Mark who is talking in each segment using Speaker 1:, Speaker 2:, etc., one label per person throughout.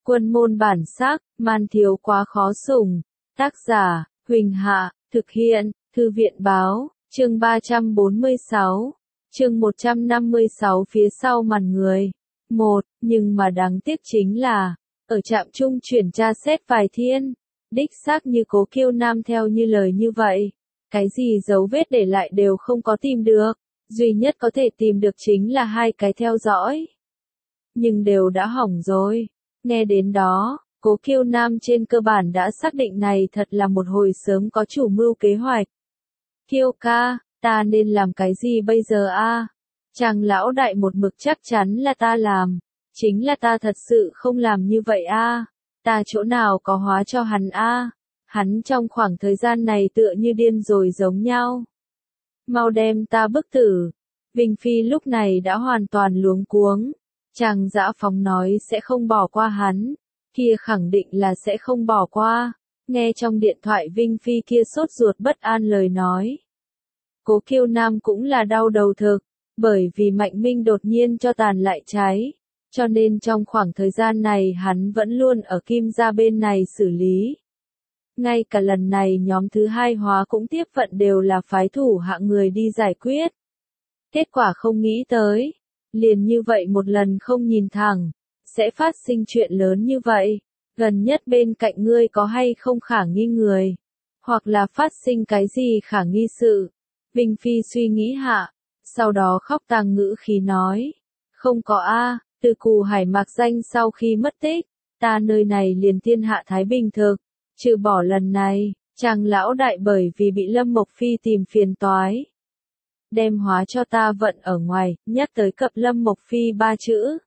Speaker 1: Quân môn bản sắc, man thiếu quá khó sủng. Tác giả, Huỳnh Hạ, thực hiện, Thư viện báo, chương 346, chương 156 phía sau màn người. Nhưng mà đáng tiếc chính là, ở trạm trung chuyển tra xét vài thiên, đích xác như Cố Kiêu Nam theo như lời như vậy. Cái gì dấu vết để lại đều không có tìm được, duy nhất có thể tìm được chính là 2 cái theo dõi. Nhưng đều đã hỏng rồi. Nghe đến đó, Cố Kiêu Nam trên cơ bản đã xác định này thật là một hồi sớm có chủ mưu kế hoạch. Kiêu ca, ta nên làm cái gì bây giờ a? Chàng lão đại một mực chắc chắn là ta làm. Chính là ta thật sự không làm như vậy a. Ta chỗ nào có hóa cho hắn a? Hắn trong khoảng thời gian này tựa như điên rồi giống nhau. Mau đem ta bức tử. Vinh Phi lúc này đã hoàn toàn luống cuống. Chàng Dã Phóng nói sẽ không bỏ qua hắn, kia khẳng định là sẽ không bỏ qua. Nghe trong điện thoại Vinh Phi kia sốt ruột bất an lời nói. Cố Kiêu Nam cũng là đau đầu thực, bởi vì Mạnh Minh đột nhiên cho tàn lại cháy, cho nên trong khoảng thời gian này hắn vẫn luôn ở Kim gia bên này xử lý. Ngay cả lần này nhóm thứ 2 hóa cũng tiếp vận đều là phái thủ hạ người đi giải quyết. Kết quả không nghĩ tới, liền như vậy một lần không nhìn thẳng, sẽ phát sinh chuyện lớn như vậy. Gần nhất bên cạnh ngươi có hay không khả nghi người, hoặc là phát sinh cái gì khả nghi sự. Vinh Phi suy nghĩ hạ, sau đó khóc tang ngữ khí nói, không có a, từ Cù Hải Mạc Danh sau khi mất tích, ta nơi này liền thiên hạ thái bình thực, trừ bỏ lần này, chàng lão đại bởi vì bị Lâm Mộc Phi tìm phiền toái. Đem hóa cho ta vận ở ngoài, nhắc tới cập Lâm Mộc Phi 3 chữ.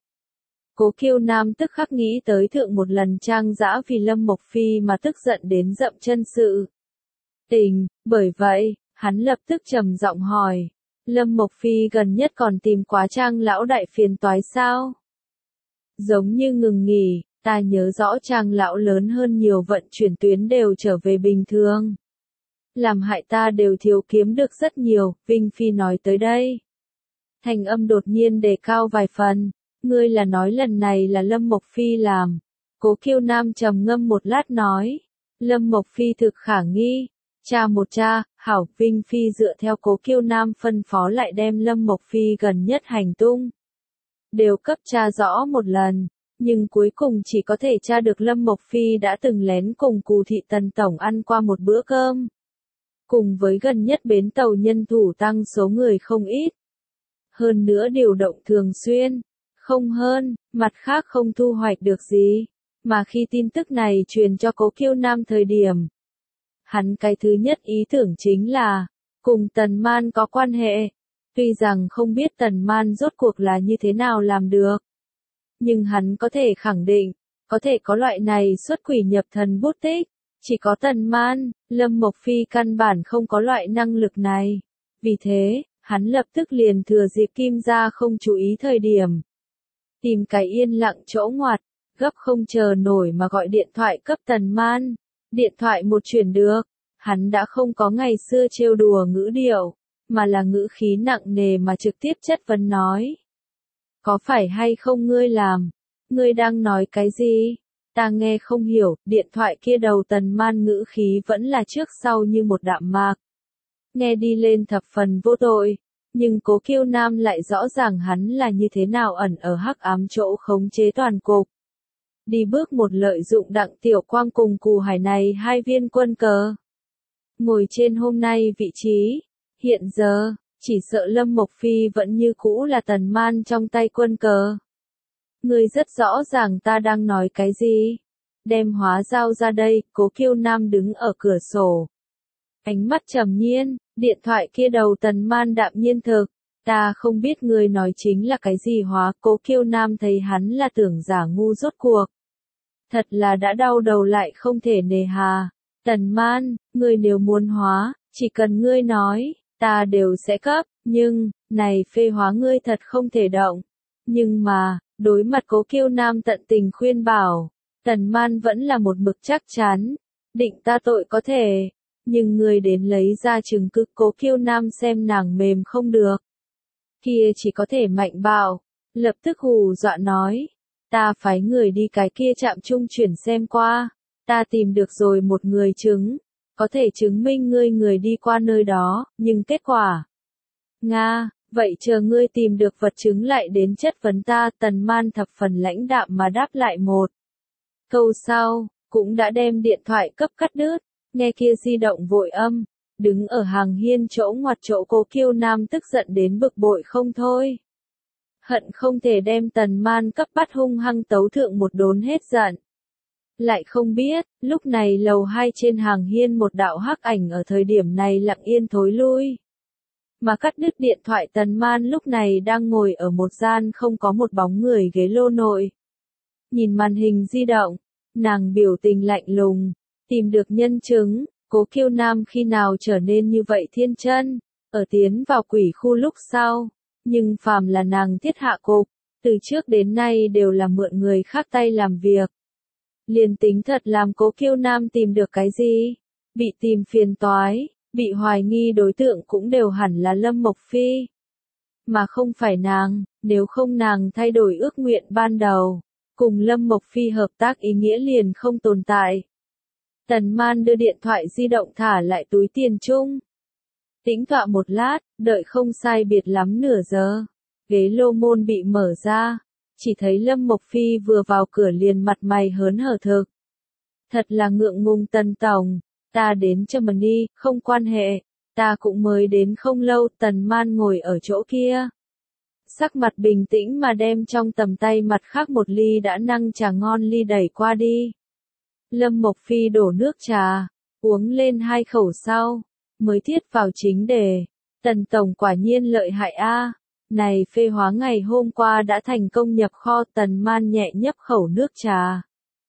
Speaker 1: Cố Kiêu Nam tức khắc nghĩ tới thượng một lần Trang Dã vì Lâm Mộc Phi mà tức giận đến dậm chân sự tình, bởi vậy, hắn lập tức trầm giọng hỏi, Lâm Mộc Phi gần nhất còn tìm quá Trang lão đại phiền toái sao? Giống như ngừng nghỉ, ta nhớ rõ Trang lão lớn hơn nhiều vận chuyển tuyến đều trở về bình thường. Làm hại ta đều thiếu kiếm được rất nhiều, Vinh Phi nói tới đây. Thành âm đột nhiên đề cao vài phần, ngươi là nói lần này là Lâm Mộc Phi làm. Cố Kiêu Nam trầm ngâm một lát nói, Lâm Mộc Phi thực khả nghi. Cha một cha, hảo, Vinh Phi dựa theo Cố Kiêu Nam phân phó lại đem Lâm Mộc Phi gần nhất hành tung đều cấp tra rõ một lần, nhưng cuối cùng chỉ có thể tra được Lâm Mộc Phi đã từng lén cùng Cù Thị Tần Tổng ăn qua một bữa cơm. Cùng với gần nhất bến tàu nhân thủ tăng số người không ít. Hơn nữa điều động thường xuyên, không hơn, mặt khác không thu hoạch được gì. Mà khi tin tức này truyền cho Cố Kiêu Nam thời điểm, hắn cái thứ nhất ý tưởng chính là, cùng Tần Man có quan hệ. Tuy rằng không biết Tần Man rốt cuộc là như thế nào làm được. Nhưng hắn có thể khẳng định, có thể có loại này xuất quỷ nhập thần bút tích. Chỉ có Tần Man, Lâm Mộc Phi căn bản không có loại năng lực này. Vì thế, hắn lập tức liền thừa dịp Kim gia không chú ý thời điểm. Tìm cái yên lặng chỗ ngoặt, gấp không chờ nổi mà gọi điện thoại cấp Tần Man. Điện thoại một chuyển được, hắn đã không có ngày xưa trêu đùa ngữ điệu, mà là ngữ khí nặng nề mà trực tiếp chất vấn nói. Có phải hay không ngươi làm? Ngươi đang nói cái gì? Ta nghe không hiểu, điện thoại kia đầu Tần Man ngữ khí vẫn là trước sau như một đạm mạc. Nghe đi lên thập phần vô tội, nhưng Cố Kiêu Nam lại rõ ràng hắn là như thế nào ẩn ở hắc ám chỗ khống chế toàn cục. Đi bước một lợi dụng Đặng Tiểu Quang cùng Cù Hải này 2 viên quân cờ. Ngồi trên hôm nay vị trí, hiện giờ, chỉ sợ Lâm Mộc Phi vẫn như cũ là Tần Man trong tay quân cờ. Ngươi rất rõ ràng ta đang nói cái gì. Đem hóa giao ra đây, Cố Kiêu Nam đứng ở cửa sổ. Ánh mắt trầm nhiên, điện thoại kia đầu Tần Man đạm nhiên thực. Ta không biết ngươi nói chính là cái gì hóa. Cố Kiêu Nam thấy hắn là tưởng giả ngu rốt cuộc. Thật là đã đau đầu lại không thể nề hà. Tần Man, ngươi nếu muốn hóa, chỉ cần ngươi nói, ta đều sẽ cấp. Nhưng, này phê hóa ngươi thật không thể động. Nhưng mà, đối mặt Cố Kiêu Nam tận tình khuyên bảo, Tần Man vẫn là một mực chắc chắn, định ta tội có thể, nhưng người đến lấy ra chứng cứ. Cố Kiêu Nam xem nàng mềm không được, kia chỉ có thể mạnh bạo, lập tức hù dọa nói, Ta phái người đi cái kia trạm trung chuyển xem qua, ta tìm được rồi một người chứng, có thể chứng minh ngươi người đi qua nơi đó, nhưng kết quả. Nga, vậy chờ ngươi tìm được vật chứng lại đến chất vấn ta. Tần Man thập phần lãnh đạm mà đáp lại một câu sau, cũng đã đem điện thoại cấp cắt đứt, nghe kia di động vội âm, đứng ở hàng hiên chỗ ngoặt chỗ Cố Kiêu Nam tức giận đến bực bội không thôi. Hận không thể đem Tần Man cấp bắt hung hăng tấu thượng một đốn hết giận. Lại không biết, lúc này lầu 2 trên hàng hiên một đạo hắc ảnh ở thời điểm này lặng yên thối lui. Mà cắt đứt điện thoại Tần Man lúc này đang ngồi ở một gian không có một bóng người ghế lô nội. Nhìn màn hình di động, nàng biểu tình lạnh lùng, tìm được nhân chứng, Cố Kiêu Nam khi nào trở nên như vậy thiên chân, ở tiến vào quỷ khu lúc sau, nhưng phàm là nàng thiết hạ cục, từ trước đến nay đều là mượn người khác tay làm việc. Liền tính thật làm Cố Kiêu Nam tìm được cái gì, bị tìm phiền toái, bị hoài nghi đối tượng cũng đều hẳn là Lâm Mộc Phi. Mà không phải nàng, nếu không nàng thay đổi ước nguyện ban đầu, cùng Lâm Mộc Phi hợp tác ý nghĩa liền không tồn tại. Tần Man đưa điện thoại di động thả lại túi tiền chung. Tĩnh tọa một lát, đợi không sai biệt lắm nửa giờ. Ghế lô môn bị mở ra, chỉ thấy Lâm Mộc Phi vừa vào cửa liền mặt mày hớn hở thực. Thật là ngượng ngùng Tần tổng, ta đến Germany, không quan hệ, ta cũng mới đến không lâu. Tần Man ngồi ở chỗ kia. Sắc mặt bình tĩnh mà đem trong tầm tay mặt khác một ly đã năng trà ngon ly đẩy qua đi. Lâm Mộc Phi đổ nước trà, uống lên 2 khẩu sau, mới thiết vào chính đề. Tần tổng quả nhiên lợi hại a. Này phê hóa ngày hôm qua đã thành công nhập kho. Tần Man nhẹ nhấp khẩu nước trà.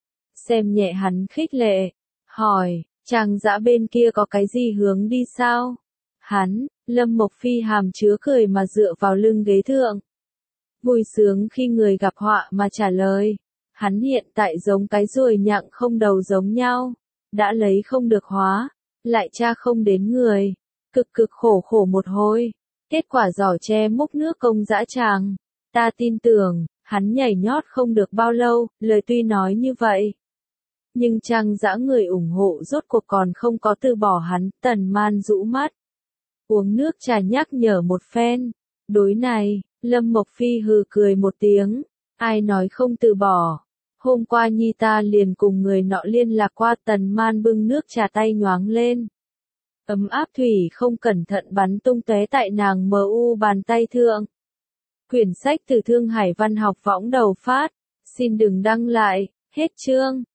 Speaker 1: Xem nhẹ hắn khích lệ, hỏi, Trang Dã bên kia có cái gì hướng đi sao? Hắn, Lâm Mộc Phi hàm chứa cười mà dựa vào lưng ghế thượng. Vui sướng khi người gặp họa mà trả lời. Hắn hiện tại giống cái ruồi nhặng không đầu giống nhau. Đã lấy không được hóa, lại tra không đến người. Cực cực khổ khổ một hồi. Kết quả giỏ tre múc nước công dã tràng. Ta tin tưởng, hắn nhảy nhót không được bao lâu, lời tuy nói như vậy. Nhưng Trang Dã người ủng hộ rốt cuộc còn không có từ bỏ hắn. Tần Man rũ mắt. Uống nước trà nhắc nhở một phen. Đối này, Lâm Mộc Phi hừ cười một tiếng. Ai nói không từ bỏ. Hôm qua nhi ta liền cùng người nọ liên lạc qua. Tần Man bưng nước trà tay nhoáng lên. Ấm áp thủy không cẩn thận bắn tung tóe tại nàng mu bàn tay thượng. Quyển sách từ Thương Hải Văn học võng đầu phát. Xin đừng đăng lại. Hết chương.